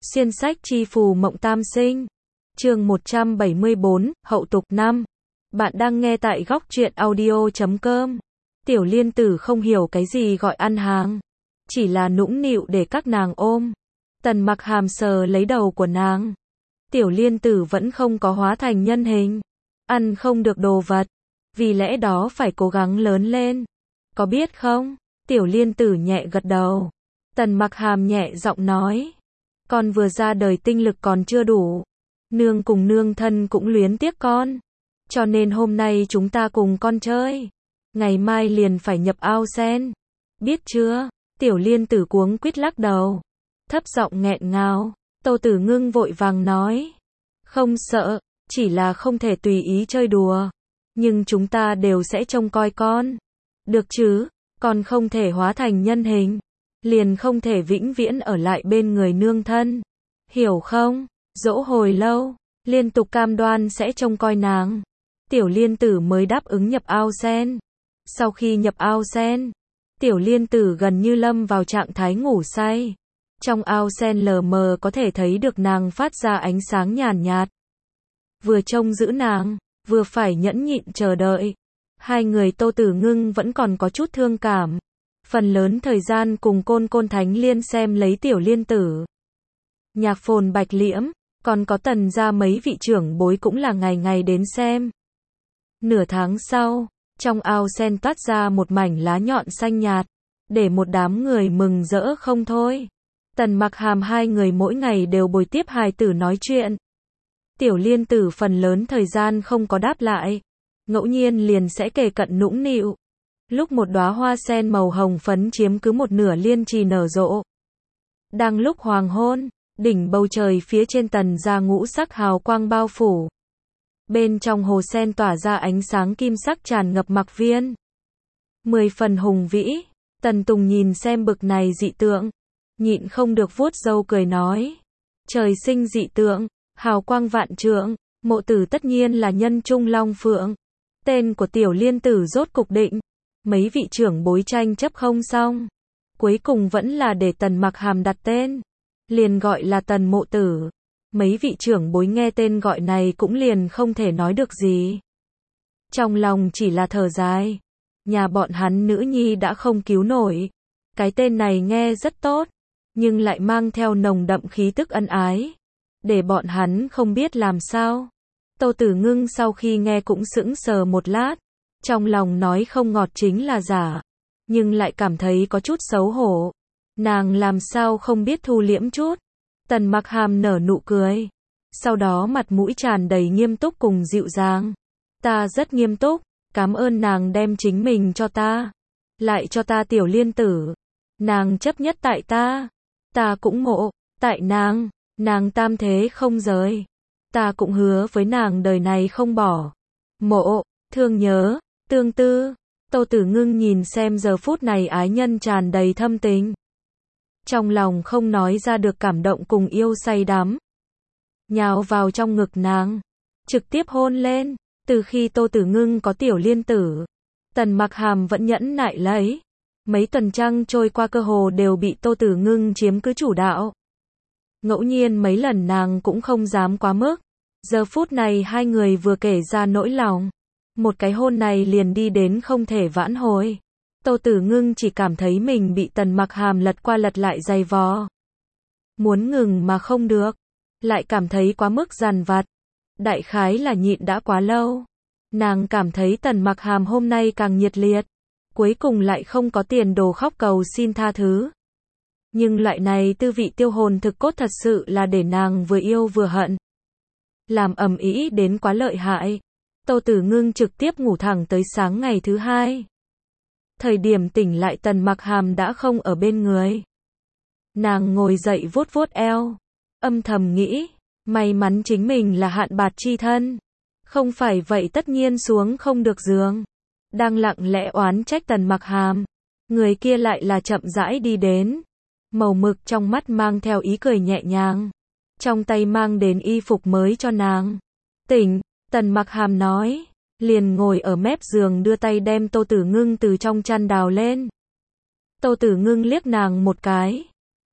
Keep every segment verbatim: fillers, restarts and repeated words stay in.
Xuyên sách chi phù mộng tam sinh. Chương một trăm bảy mươi bốn, hậu tục năm. Bạn đang nghe tại góc truyện audio chấm com. Tiểu Liên Tử không hiểu cái gì gọi ăn hàng, chỉ là nũng nịu để các nàng ôm. Tần Mặc Hàm sờ lấy đầu của nàng. Tiểu Liên Tử vẫn không có hóa thành nhân hình, ăn không được đồ vật, vì lẽ đó phải cố gắng lớn lên. Có biết không? Tiểu Liên Tử nhẹ gật đầu. Tần Mặc Hàm nhẹ giọng nói, con vừa ra đời tinh lực còn chưa đủ, nương cùng nương thân cũng luyến tiếc con, cho nên hôm nay chúng ta cùng con chơi, ngày mai liền phải nhập ao sen, biết chưa? Tiểu Liên Tử cuống quýt lắc đầu, thấp giọng nghẹn ngào. Tô Tử Ngưng vội vàng nói, không sợ, chỉ là không thể tùy ý chơi đùa, nhưng chúng ta đều sẽ trông coi con, được chứ? Con không thể hóa thành nhân hình, liền không thể vĩnh viễn ở lại bên người nương thân, hiểu không? Dỗ hồi lâu, liên tục cam đoan sẽ trông coi nàng. Tiểu Liên Tử mới đáp ứng nhập ao sen. Sau khi nhập ao sen, Tiểu Liên Tử gần như lâm vào trạng thái ngủ say. Trong ao sen lờ mờ có thể thấy được nàng phát ra ánh sáng nhàn nhạt. Vừa trông giữ nàng, vừa phải nhẫn nhịn chờ đợi. Hai người Tô Tử Ngưng vẫn còn có chút thương cảm. Phần lớn thời gian cùng Côn Côn Thánh Liên xem lấy Tiểu Liên Tử. Nhạc Phồn Bạch Liễm, còn có Tần gia mấy vị trưởng bối cũng là ngày ngày đến xem. Nửa tháng sau, trong ao sen toát ra một mảnh lá nhọn xanh nhạt, để một đám người mừng rỡ không thôi. Tần Mặc Hàm hai người mỗi ngày đều bồi tiếp hài tử nói chuyện. Tiểu Liên Tử phần lớn thời gian không có đáp lại, ngẫu nhiên liền sẽ kề cận nũng nịu. Lúc một đóa hoa sen màu hồng phấn chiếm cứ một nửa liên trì nở rộ. Đang lúc hoàng hôn, đỉnh bầu trời phía trên Tần gia ngũ sắc hào quang bao phủ. Bên trong hồ sen tỏa ra ánh sáng kim sắc tràn ngập mặc viên. Mười phần hùng vĩ, Tần Tùng nhìn xem bực này dị tượng, nhịn không được vuốt râu cười nói, trời sinh dị tượng, hào quang vạn trượng, mộ tử tất nhiên là nhân trung long phượng. Tên của Tiểu Liên Tử rốt cục định. Mấy vị trưởng bối tranh chấp không xong, cuối cùng vẫn là để Tần Mặc Hàm đặt tên, liền gọi là Tần Mộ Tử. Mấy vị trưởng bối nghe tên gọi này cũng liền không thể nói được gì, trong lòng chỉ là thở dài, nhà bọn hắn nữ nhi đã không cứu nổi. Cái tên này nghe rất tốt, nhưng lại mang theo nồng đậm khí tức ân ái, để bọn hắn không biết làm sao. Tô Tử Ngưng sau khi nghe cũng sững sờ một lát, trong lòng nói không ngọt chính là giả, nhưng lại cảm thấy có chút xấu hổ. Nàng làm sao không biết thu liễm chút. Tần Mặc Hàm nở nụ cười, sau đó mặt mũi tràn đầy nghiêm túc cùng dịu dàng. Ta rất nghiêm túc, cảm ơn nàng đem chính mình cho ta, lại cho ta Tiểu Liên Tử. Nàng chấp nhất tại ta, ta cũng mộ tại nàng, nàng tam thế không rời. Ta cũng hứa với nàng đời này không bỏ. Mộ, thương nhớ, tương tư. Tô Tử Ngưng nhìn xem giờ phút này ái nhân tràn đầy thâm tình, trong lòng không nói ra được cảm động cùng yêu say đắm. Nhào vào trong ngực nàng, trực tiếp hôn lên. Từ khi Tô Tử Ngưng có Tiểu Liên Tử, Tần Mặc Hàm vẫn nhẫn nại lấy. Mấy tuần trăng trôi qua cơ hồ đều bị Tô Tử Ngưng chiếm cứ chủ đạo. Ngẫu nhiên mấy lần nàng cũng không dám quá mức. Giờ phút này hai người vừa kể ra nỗi lòng, một cái hôn này liền đi đến không thể vãn hồi. Tô Tử Ngưng chỉ cảm thấy mình bị Tần Mặc Hàm lật qua lật lại giày vò. Muốn ngừng mà không được, lại cảm thấy quá mức dằn vặt. Đại khái là nhịn đã quá lâu. Nàng cảm thấy Tần Mặc Hàm hôm nay càng nhiệt liệt, cuối cùng lại không có tiền đồ khóc cầu xin tha thứ. Nhưng loại này tư vị tiêu hồn thực cốt thật sự là để nàng vừa yêu vừa hận. Làm ầm ĩ đến quá lợi hại. Tô Tử Ngưng trực tiếp ngủ thẳng tới sáng ngày thứ hai. Thời điểm tỉnh lại Tần Mặc Hàm đã không ở bên người. Nàng ngồi dậy vuốt vuốt eo, âm thầm nghĩ, may mắn chính mình là hạn bạt chi thân, không phải vậy tất nhiên xuống không được giường. Đang lặng lẽ oán trách Tần Mặc Hàm, người kia lại là chậm rãi đi đến, màu mực trong mắt mang theo ý cười nhẹ nhàng, trong tay mang đến y phục mới cho nàng. Tỉnh, Tần Mặc Hàm nói, liền ngồi ở mép giường đưa tay đem Tô Tử Ngưng từ trong chăn đào lên. Tô Tử Ngưng liếc nàng một cái,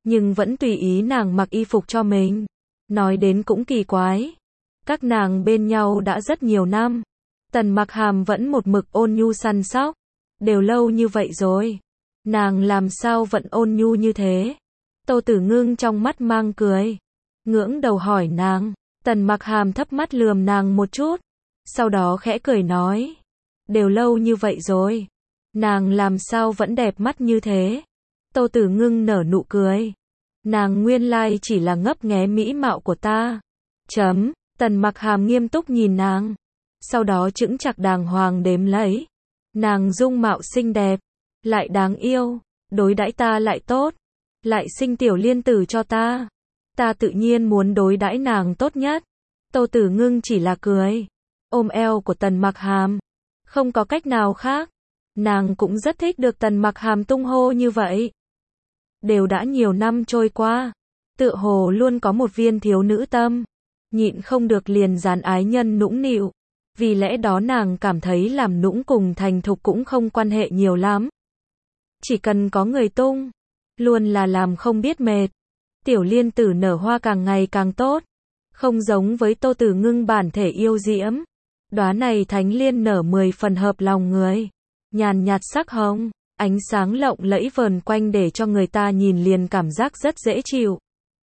nhưng vẫn tùy ý nàng mặc y phục cho mình. Nói đến cũng kỳ quái. Các nàng bên nhau đã rất nhiều năm. Tần Mặc Hàm vẫn một mực ôn nhu săn sóc. Đều lâu như vậy rồi. Nàng làm sao vẫn ôn nhu như thế? Tô Tử Ngưng trong mắt mang cười. Ngưỡng đầu hỏi nàng. Tần Mặc Hàm thấp mắt lườm nàng một chút. Sau đó khẽ cười nói. Đều lâu như vậy rồi. Nàng làm sao vẫn đẹp mắt như thế? Tô Tử Ngưng nở nụ cười. Nàng nguyên lai chỉ là ngấp nghé mỹ mạo của ta. Chấm. Tần Mặc Hàm nghiêm túc nhìn nàng. Sau đó chững chạc đàng hoàng đếm lấy. Nàng dung mạo xinh đẹp. Lại đáng yêu. Đối đãi ta lại tốt. Lại sinh tiểu liên tử cho ta. Ta tự nhiên muốn đối đãi nàng tốt nhất. Tô Tử Ngưng chỉ là cười. Ôm eo của Tần Mặc Hàm. Không có cách nào khác. Nàng cũng rất thích được Tần Mặc Hàm tung hô như vậy. Đều đã nhiều năm trôi qua. Tựa hồ luôn có một viên thiếu nữ tâm. Nhịn không được liền dán ái nhân nũng nịu. Vì lẽ đó nàng cảm thấy làm nũng cùng thành thục cũng không quan hệ nhiều lắm. Chỉ cần có người tung. Luôn là làm không biết mệt. Tiểu liên tử nở hoa càng ngày càng tốt. Không giống với Tô Tử Ngưng bản thể yêu diễm. Đóa này thánh liên nở mười phần hợp lòng người. Nhàn nhạt sắc hồng. Ánh sáng lộng lẫy vờn quanh để cho người ta nhìn liền cảm giác rất dễ chịu.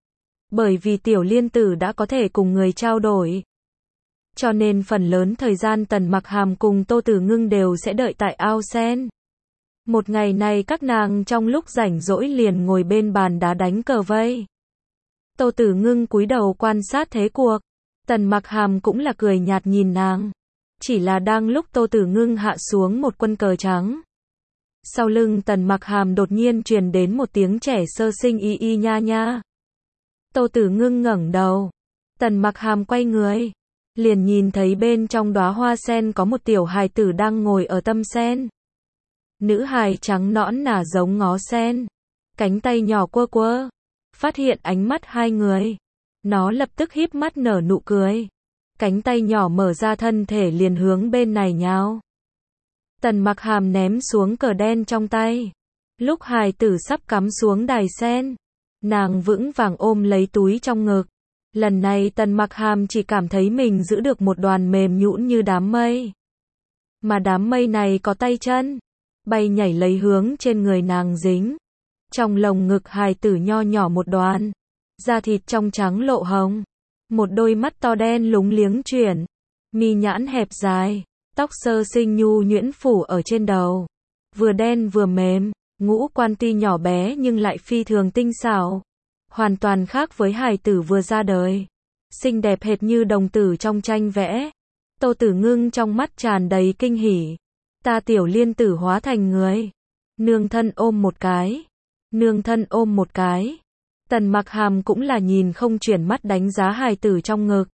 Bởi vì tiểu liên tử đã có thể cùng người trao đổi. Cho nên phần lớn thời gian Tần Mặc Hàm cùng Tô Tử Ngưng đều sẽ đợi tại ao sen. Một ngày này các nàng trong lúc rảnh rỗi liền ngồi bên bàn đá đánh cờ vây. Tô Tử Ngưng cúi đầu quan sát thế cuộc. Tần Mặc Hàm cũng là cười nhạt nhìn nàng. Chỉ là đang lúc Tô Tử Ngưng hạ xuống một quân cờ trắng. Sau lưng Tần Mặc Hàm đột nhiên truyền đến một tiếng trẻ sơ sinh y y nha nha. Tô Tử Ngưng ngẩng đầu. Tần Mặc Hàm quay người. Liền nhìn thấy bên trong đóa hoa sen có một tiểu hài tử đang ngồi ở tâm sen. Nữ hài trắng nõn nà giống ngó sen. Cánh tay nhỏ quơ quơ. Phát hiện ánh mắt hai người. Nó lập tức híp mắt nở nụ cười. Cánh tay nhỏ mở ra thân thể liền hướng bên này nhào. Tần Mặc Hàm ném xuống cờ đen trong tay. Lúc hài tử sắp cắm xuống đài sen. Nàng vững vàng ôm lấy túi trong ngực. Lần này Tần Mặc Hàm chỉ cảm thấy mình giữ được một đoàn mềm nhũn như đám mây. Mà đám mây này có tay chân. Bay nhảy lấy hướng trên người nàng dính. Trong lồng ngực hài tử nho nhỏ một đoàn. Da thịt trong trắng lộ hồng. Một đôi mắt to đen lúng liếng chuyển. Mi nhãn hẹp dài. Tóc sơ sinh nhu nhuyễn phủ ở trên đầu. Vừa đen vừa mềm. Ngũ quan tuy nhỏ bé nhưng lại phi thường tinh xảo. Hoàn toàn khác với hài tử vừa ra đời. Xinh đẹp hệt như đồng tử trong tranh vẽ. Tô Tử Ngưng trong mắt tràn đầy kinh hỉ. Ta tiểu liên tử hóa thành người. Nương thân ôm một cái. Nương thân ôm một cái. Tần Mặc Hàm cũng là nhìn không chuyển mắt đánh giá hài tử trong ngực.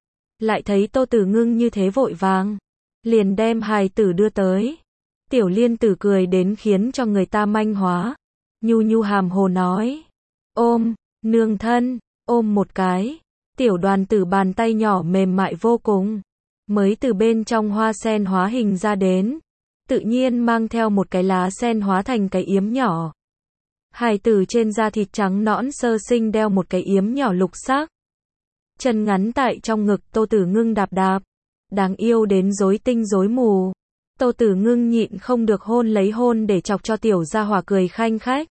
Lại thấy Tô Tử Ngưng như thế vội vàng. Liền đem hài tử đưa tới. Tiểu liên tử cười đến khiến cho người ta manh hóa. Nhu nhu hàm hồ nói. Ôm, nương thân, ôm một cái. Tiểu đoàn tử bàn tay nhỏ mềm mại vô cùng. Mới từ bên trong hoa sen hóa hình ra đến. Tự nhiên mang theo một cái lá sen hóa thành cái yếm nhỏ. Hài tử trên da thịt trắng nõn sơ sinh đeo một cái yếm nhỏ lục sắc. Chân ngắn tại trong ngực Tô Tử Ngưng đạp đạp. Đáng yêu đến rối tinh rối mù. Tô Tử Ngưng nhịn không được hôn lấy hôn để chọc cho tiểu gia hỏa cười khanh khách.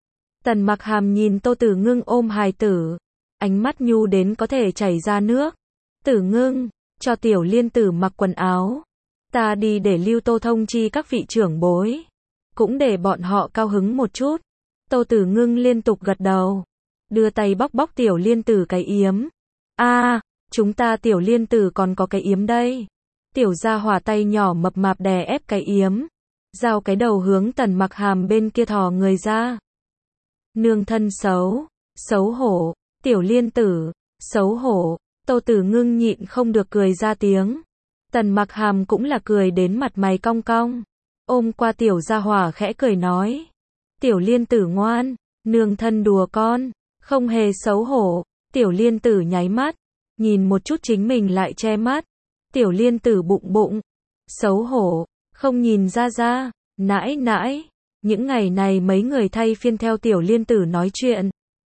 Tần Mặc Hàm nhìn Tô Tử Ngưng ôm hài tử. Ánh mắt nhu đến có thể chảy ra nước. Tử Ngưng, cho tiểu liên tử mặc quần áo. Ta đi để lưu Tô thông chi các vị trưởng bối. Cũng để bọn họ cao hứng một chút. Tô Tử Ngưng liên tục gật đầu. Đưa tay bóc bóc tiểu liên tử cái yếm. A, à, chúng ta tiểu liên tử còn có cái yếm đây. Tiểu gia hỏa tay nhỏ mập mạp đè ép cái yếm. Giao cái đầu hướng Tần Mặc Hàm bên kia thò người ra. Nương thân xấu. Xấu hổ. Tiểu liên tử. Xấu hổ. Tô Tử Ngưng nhịn không được cười ra tiếng. Tần Mặc Hàm cũng là cười đến mặt mày cong cong. Ôm qua tiểu gia hỏa khẽ cười nói. Tiểu liên tử ngoan. Nương thân đùa con. Không hề xấu hổ. Tiểu liên tử nháy mắt. Nhìn một chút chính mình lại che mắt. Tiểu liên tử bụng bụng. Xấu hổ. Không nhìn ra ra. Nãi nãi. Những ngày này mấy người thay phiên theo tiểu liên tử nói chuyện.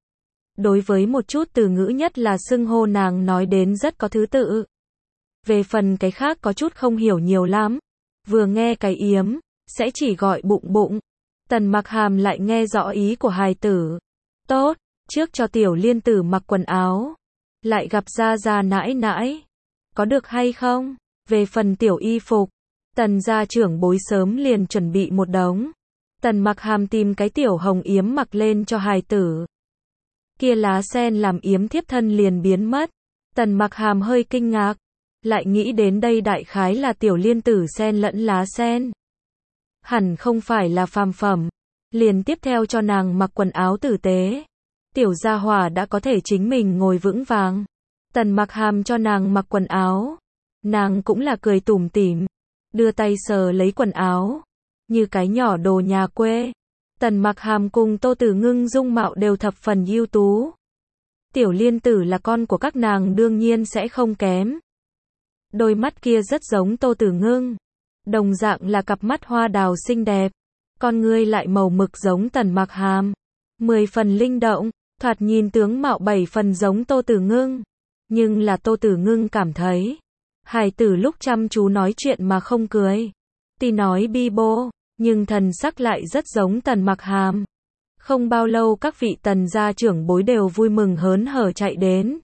Đối với một chút từ ngữ nhất là xưng hô nàng nói đến rất có thứ tự. Về phần cái khác có chút không hiểu nhiều lắm. Vừa nghe cái yếm, sẽ chỉ gọi bụng bụng. Tần Mặc Hàm lại nghe rõ ý của hài tử. Tốt, trước cho tiểu liên tử mặc quần áo. Lại gặp gia gia nãi nãi. Có được hay không? Về phần tiểu y phục, Tần gia trưởng bối sớm liền chuẩn bị một đống. Tần Mặc Hàm tìm cái tiểu hồng yếm mặc lên cho hài tử. Kia lá sen làm yếm thiếp thân liền biến mất. Tần Mặc Hàm hơi kinh ngạc. Lại nghĩ đến đây đại khái là tiểu liên tử sen lẫn lá sen. Hẳn không phải là phàm phẩm. Liền tiếp theo cho nàng mặc quần áo tử tế. Tiểu gia hỏa đã có thể chính mình ngồi vững vàng. Tần Mặc Hàm cho nàng mặc quần áo. Nàng cũng là cười tủm tỉm. Đưa tay sờ lấy quần áo. Như cái nhỏ đồ nhà quê. Tần Mặc Hàm cùng Tô Tử Ngưng dung mạo đều thập phần ưu tú. Tiểu liên tử là con của các nàng đương nhiên sẽ không kém. Đôi mắt kia rất giống Tô Tử Ngưng. Đồng dạng là cặp mắt hoa đào xinh đẹp. Con ngươi lại màu mực giống Tần Mặc Hàm. Mười phần linh động, thoạt nhìn tướng mạo bảy phần giống Tô Tử Ngưng. Nhưng là Tô Tử Ngưng cảm thấy. Hài tử lúc chăm chú nói chuyện mà không cười. Tuy nói bi bô, nhưng thần sắc lại rất giống Tần Mặc Hàm. Không bao lâu các vị Tần gia trưởng bối đều vui mừng hớn hở chạy đến.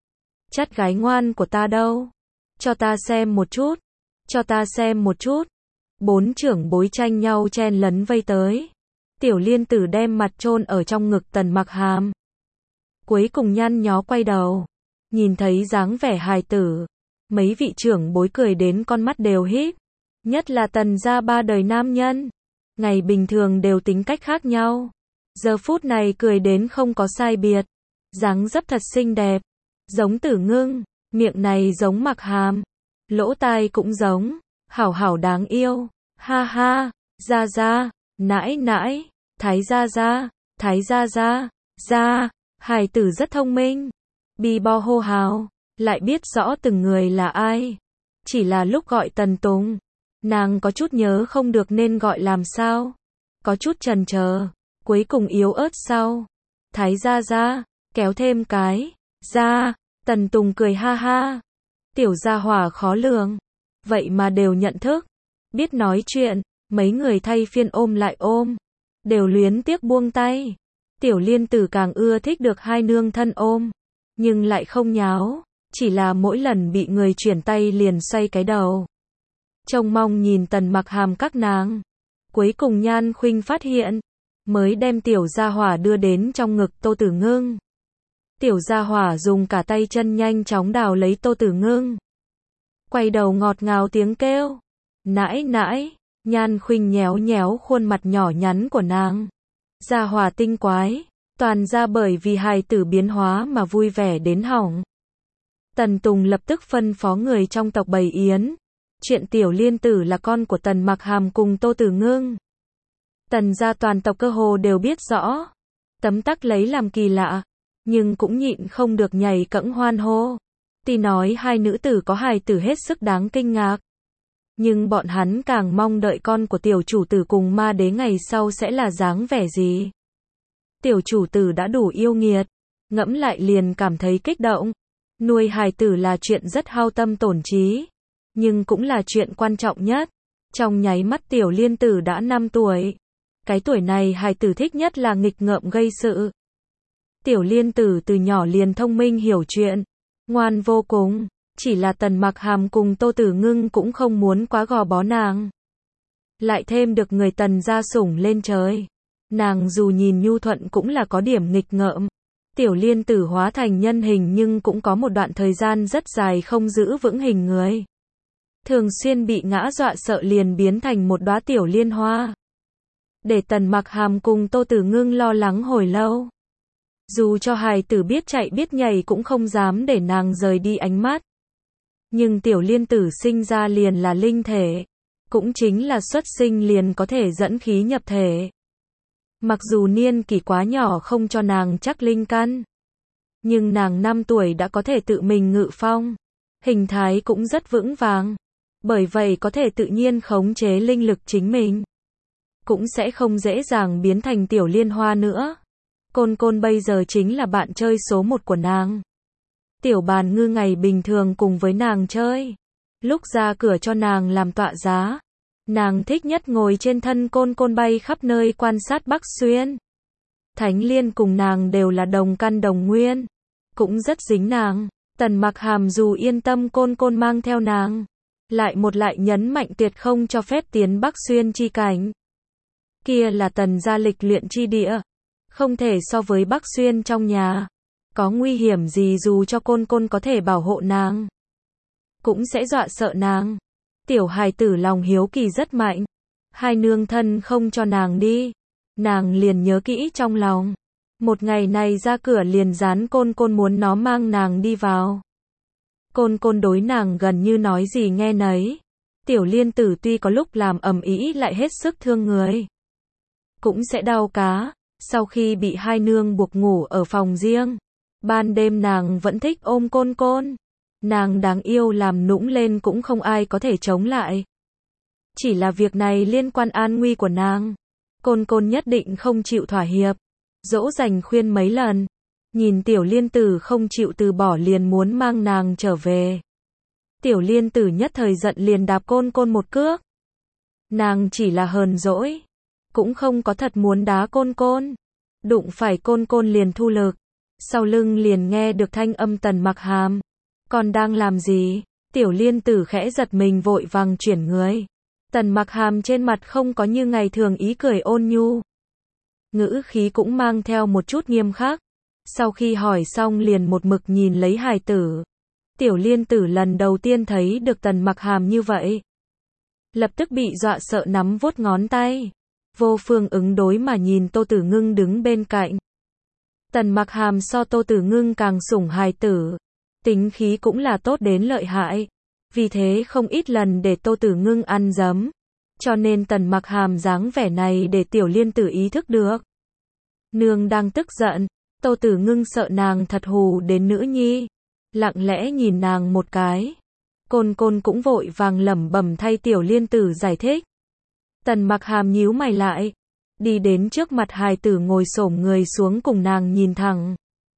Chắt gái ngoan của ta đâu? Cho ta xem một chút. Cho ta xem một chút. Bốn trưởng bối tranh nhau chen lấn vây tới. Tiểu liên tử đem mặt chôn ở trong ngực Tần Mặc Hàm. Cuối cùng nhăn nhó quay đầu. Nhìn thấy dáng vẻ hài tử. Mấy vị trưởng bối cười đến con mắt đều híp. Nhất là Tần gia ba đời nam nhân. Ngày bình thường đều tính cách khác nhau. Giờ phút này cười đến không có sai biệt. Dáng dấp thật xinh đẹp. Giống Tử Ngưng. Miệng này giống Mặc Hàm. Lỗ tai cũng giống. Hảo hảo đáng yêu. Ha ha. Gia gia. Nãi nãi. Thái gia gia. Thái gia gia. Gia. Hài tử rất thông minh. Bi bo hô hào. Lại biết rõ từng người là ai. Chỉ là lúc gọi Tần Tùng. Nàng có chút nhớ không được nên gọi làm sao. Có chút chần chờ. Cuối cùng yếu ớt sau. Thái gia gia. Kéo thêm cái. Gia. Tần Tùng cười ha ha. Tiểu gia hỏa khó lường. Vậy mà đều nhận thức. Biết nói chuyện. Mấy người thay phiên ôm lại ôm. Đều luyến tiếc buông tay. Tiểu liên tử càng ưa thích được hai nương thân ôm. Nhưng lại không nháo. Chỉ là mỗi lần bị người chuyển tay liền xoay cái đầu. Trông mong nhìn Tần Mặc Hàm các nàng. Cuối cùng Nhan Khuynh phát hiện. Mới đem tiểu gia hỏa đưa đến trong ngực Tô Tử Ngưng. Tiểu gia hỏa dùng cả tay chân nhanh chóng đào lấy Tô Tử Ngưng. Quay đầu ngọt ngào tiếng kêu. Nãi nãi. Nhan Khuynh nhéo nhéo khuôn mặt nhỏ nhắn của nàng. Gia hỏa tinh quái. Toàn ra bởi vì hài tử biến hóa mà vui vẻ đến hỏng. Tần Tùng lập tức phân phó người trong tộc bày yến. Chuyện tiểu liên tử là con của Tần Mặc Hàm cùng Tô Tử Ngưng. Tần gia toàn tộc cơ hồ đều biết rõ. Tấm tắc lấy làm kỳ lạ. Nhưng cũng nhịn không được nhảy cẫng hoan hô. Tuy nói hai nữ tử có hài tử hết sức đáng kinh ngạc. Nhưng bọn hắn càng mong đợi con của tiểu chủ tử cùng ma đế ngày sau sẽ là dáng vẻ gì. Tiểu chủ tử đã đủ yêu nghiệt. Ngẫm lại liền cảm thấy kích động. Nuôi hài tử là chuyện rất hao tâm tổn trí. Nhưng cũng là chuyện quan trọng nhất. Trong nháy mắt tiểu liên tử đã năm tuổi. Cái tuổi này hài tử thích nhất là nghịch ngợm gây sự. Tiểu liên tử từ nhỏ liền thông minh hiểu chuyện. Ngoan vô cùng. Chỉ là Tần Mặc Hàm cùng Tô Tử Ngưng cũng không muốn quá gò bó nàng. Lại thêm được người Tần gia sủng lên trời. Nàng dù nhìn nhu thuận cũng là có điểm nghịch ngợm. Tiểu liên tử hóa thành nhân hình nhưng cũng có một đoạn thời gian rất dài không giữ vững hình người. Thường xuyên bị ngã dọa sợ liền biến thành một đóa tiểu liên hoa. Để Tần Mặc Hàm cùng Tô Tử Ngưng lo lắng hồi lâu. Dù cho hài tử biết chạy biết nhảy cũng không dám để nàng rời đi ánh mắt. Nhưng tiểu liên tử sinh ra liền là linh thể. Cũng chính là xuất sinh liền có thể dẫn khí nhập thể. Mặc dù niên kỷ quá nhỏ không cho nàng chắc linh căn. Nhưng nàng năm tuổi đã có thể tự mình ngự phong. Hình thái cũng rất vững vàng. Bởi vậy có thể tự nhiên khống chế linh lực chính mình. Cũng sẽ không dễ dàng biến thành tiểu liên hoa nữa. Côn Côn bây giờ chính là bạn chơi số một của nàng. Tiểu Bàn Ngư ngày bình thường cùng với nàng chơi. Lúc ra cửa cho nàng làm tọa giá. Nàng thích nhất ngồi trên thân Côn Côn bay khắp nơi quan sát Bắc Xuyên. Thánh Liên cùng nàng đều là đồng căn đồng nguyên. Cũng rất dính nàng. Tần Mặc Hàm dù yên tâm Côn Côn mang theo nàng. Lại một lại nhấn mạnh tuyệt không cho phép tiến Bắc Xuyên chi cảnh. Kia là Tần gia lịch luyện chi địa. Không thể so với Bắc Xuyên trong nhà. Có nguy hiểm gì dù cho Côn Côn có thể bảo hộ nàng. Cũng sẽ dọa sợ nàng. Tiểu hài tử lòng hiếu kỳ rất mạnh. Hai nương thân không cho nàng đi. Nàng liền nhớ kỹ trong lòng. Một ngày này ra cửa liền dán Côn Côn muốn nó mang nàng đi vào. Côn Côn đối nàng gần như nói gì nghe nấy. Tiểu Liên Tử tuy có lúc làm ầm ĩ lại hết sức thương người. Cũng sẽ đau cá. Sau khi bị hai nương buộc ngủ ở phòng riêng. Ban đêm nàng vẫn thích ôm Côn Côn. Nàng đáng yêu làm nũng lên cũng không ai có thể chống lại. Chỉ là việc này liên quan an nguy của nàng. Côn Côn nhất định không chịu thỏa hiệp. Dỗ dành khuyên mấy lần. Nhìn Tiểu Liên Tử không chịu từ bỏ liền muốn mang nàng trở về. Tiểu Liên Tử nhất thời giận liền đạp Côn Côn một cước. Nàng chỉ là hờn dỗi. Cũng không có thật muốn đá Côn Côn. Đụng phải Côn Côn liền thu lực. Sau lưng liền nghe được thanh âm Tần Mặc Hàm. Còn đang làm gì? Tiểu Liên Tử khẽ giật mình vội vàng chuyển người. Tần Mặc Hàm trên mặt không có như ngày thường ý cười ôn nhu. Ngữ khí cũng mang theo một chút nghiêm khắc. Sau khi hỏi xong liền một mực nhìn lấy hài tử. Tiểu Liên Tử lần đầu tiên thấy được Tần Mặc Hàm như vậy. Lập tức bị dọa sợ nắm vuốt ngón tay. Vô phương ứng đối mà nhìn Tô Tử Ngưng đứng bên cạnh. Tần Mặc Hàm so Tô Tử Ngưng càng sủng hài tử. Tính khí cũng là tốt đến lợi hại. Vì thế không ít lần để Tô Tử Ngưng ăn dấm. Cho nên Tần Mặc Hàm dáng vẻ này để Tiểu Liên Tử ý thức được. Nương đang tức giận. Tô Tử Ngưng sợ nàng thật hù đến nữ nhi. Lặng lẽ nhìn nàng một cái. Côn Côn cũng vội vàng lẩm bẩm thay Tiểu Liên Tử giải thích. Tần Mặc Hàm nhíu mày lại. Đi đến trước mặt hài tử ngồi xổm người xuống cùng nàng nhìn thẳng.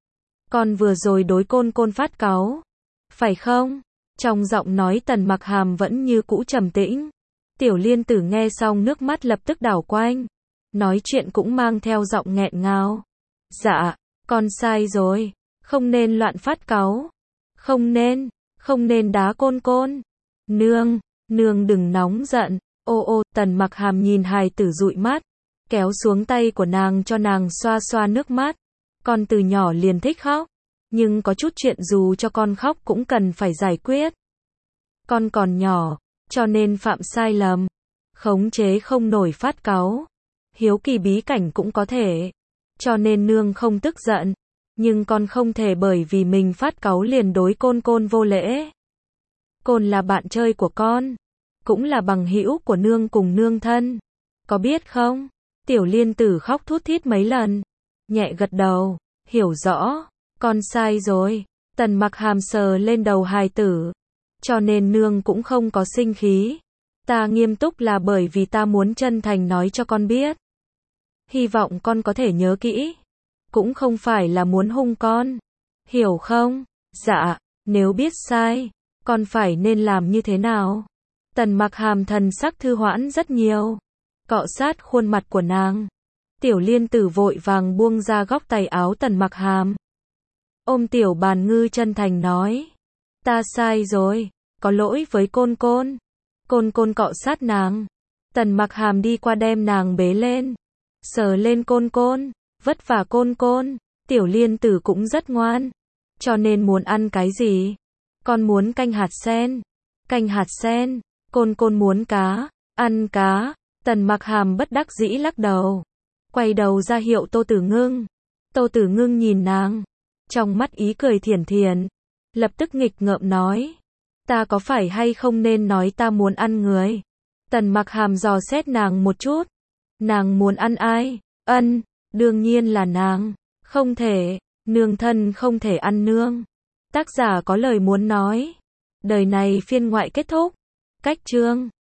Con vừa rồi đối Côn Côn phát cáu. Phải không? Trong giọng nói Tần Mặc Hàm vẫn như cũ trầm tĩnh. Tiểu Liên Tử nghe xong nước mắt lập tức đảo quanh. Nói chuyện cũng mang theo giọng nghẹn ngào. Dạ, con sai rồi. Không nên loạn phát cáu. Không nên, không nên đá Côn Côn. Nương, nương đừng nóng giận. Ô ô, Tần Mặc Hàm nhìn hài tử dụi mắt. Kéo xuống tay của nàng cho nàng xoa xoa nước mắt. Con từ nhỏ liền thích khóc. Nhưng có chút chuyện dù cho con khóc cũng cần phải giải quyết. Con còn nhỏ, cho nên phạm sai lầm. Khống chế không nổi phát cáu. Hiếu kỳ bí cảnh cũng có thể. Cho nên nương không tức giận. Nhưng con không thể bởi vì mình phát cáu liền đối Côn Côn vô lễ. Côn là bạn chơi của con. Cũng là bằng hữu của nương cùng nương thân. Có biết không? Tiểu Liên Tử khóc thút thít mấy lần. Nhẹ gật đầu. Hiểu rõ. Con sai rồi. Tần Mặc Hàm sờ lên đầu hài tử. Cho nên nương cũng không có sinh khí. Ta nghiêm túc là bởi vì ta muốn chân thành nói cho con biết. Hy vọng con có thể nhớ kỹ. Cũng không phải là muốn hung con. Hiểu không? Dạ, nếu biết sai, con phải nên làm như thế nào? Tần Mặc Hàm thần sắc thư hoãn rất nhiều. Cọ sát khuôn mặt của nàng. Tiểu Liên Tử vội vàng buông ra góc tay áo Tần Mặc Hàm. Ôm Tiểu Bàn Ngư chân thành nói. Ta sai rồi, có lỗi với Côn Côn. Côn Côn cọ sát nàng. Tần Mặc Hàm đi qua đem nàng bế lên. Sờ lên Côn Côn. Vất vả Côn Côn. Tiểu Liên Tử cũng rất ngoan. Cho nên muốn ăn cái gì? Con muốn canh hạt sen. Canh hạt sen. Côn Côn muốn cá. Ăn cá. Tần Mặc Hàm bất đắc dĩ lắc đầu. Quay đầu ra hiệu Tô Tử Ngưng. Tô Tử Ngưng nhìn nàng. Trong mắt ý cười thiển thiển. Lập tức nghịch ngợm nói. Ta có phải hay không nên nói ta muốn ăn người? Tần Mặc Hàm dò xét nàng một chút. Nàng muốn ăn ai? Ân, đương nhiên là nàng. Không thể, nương thân không thể ăn nương. Tác giả có lời muốn nói. Đời này phiên ngoại kết thúc. Cách chương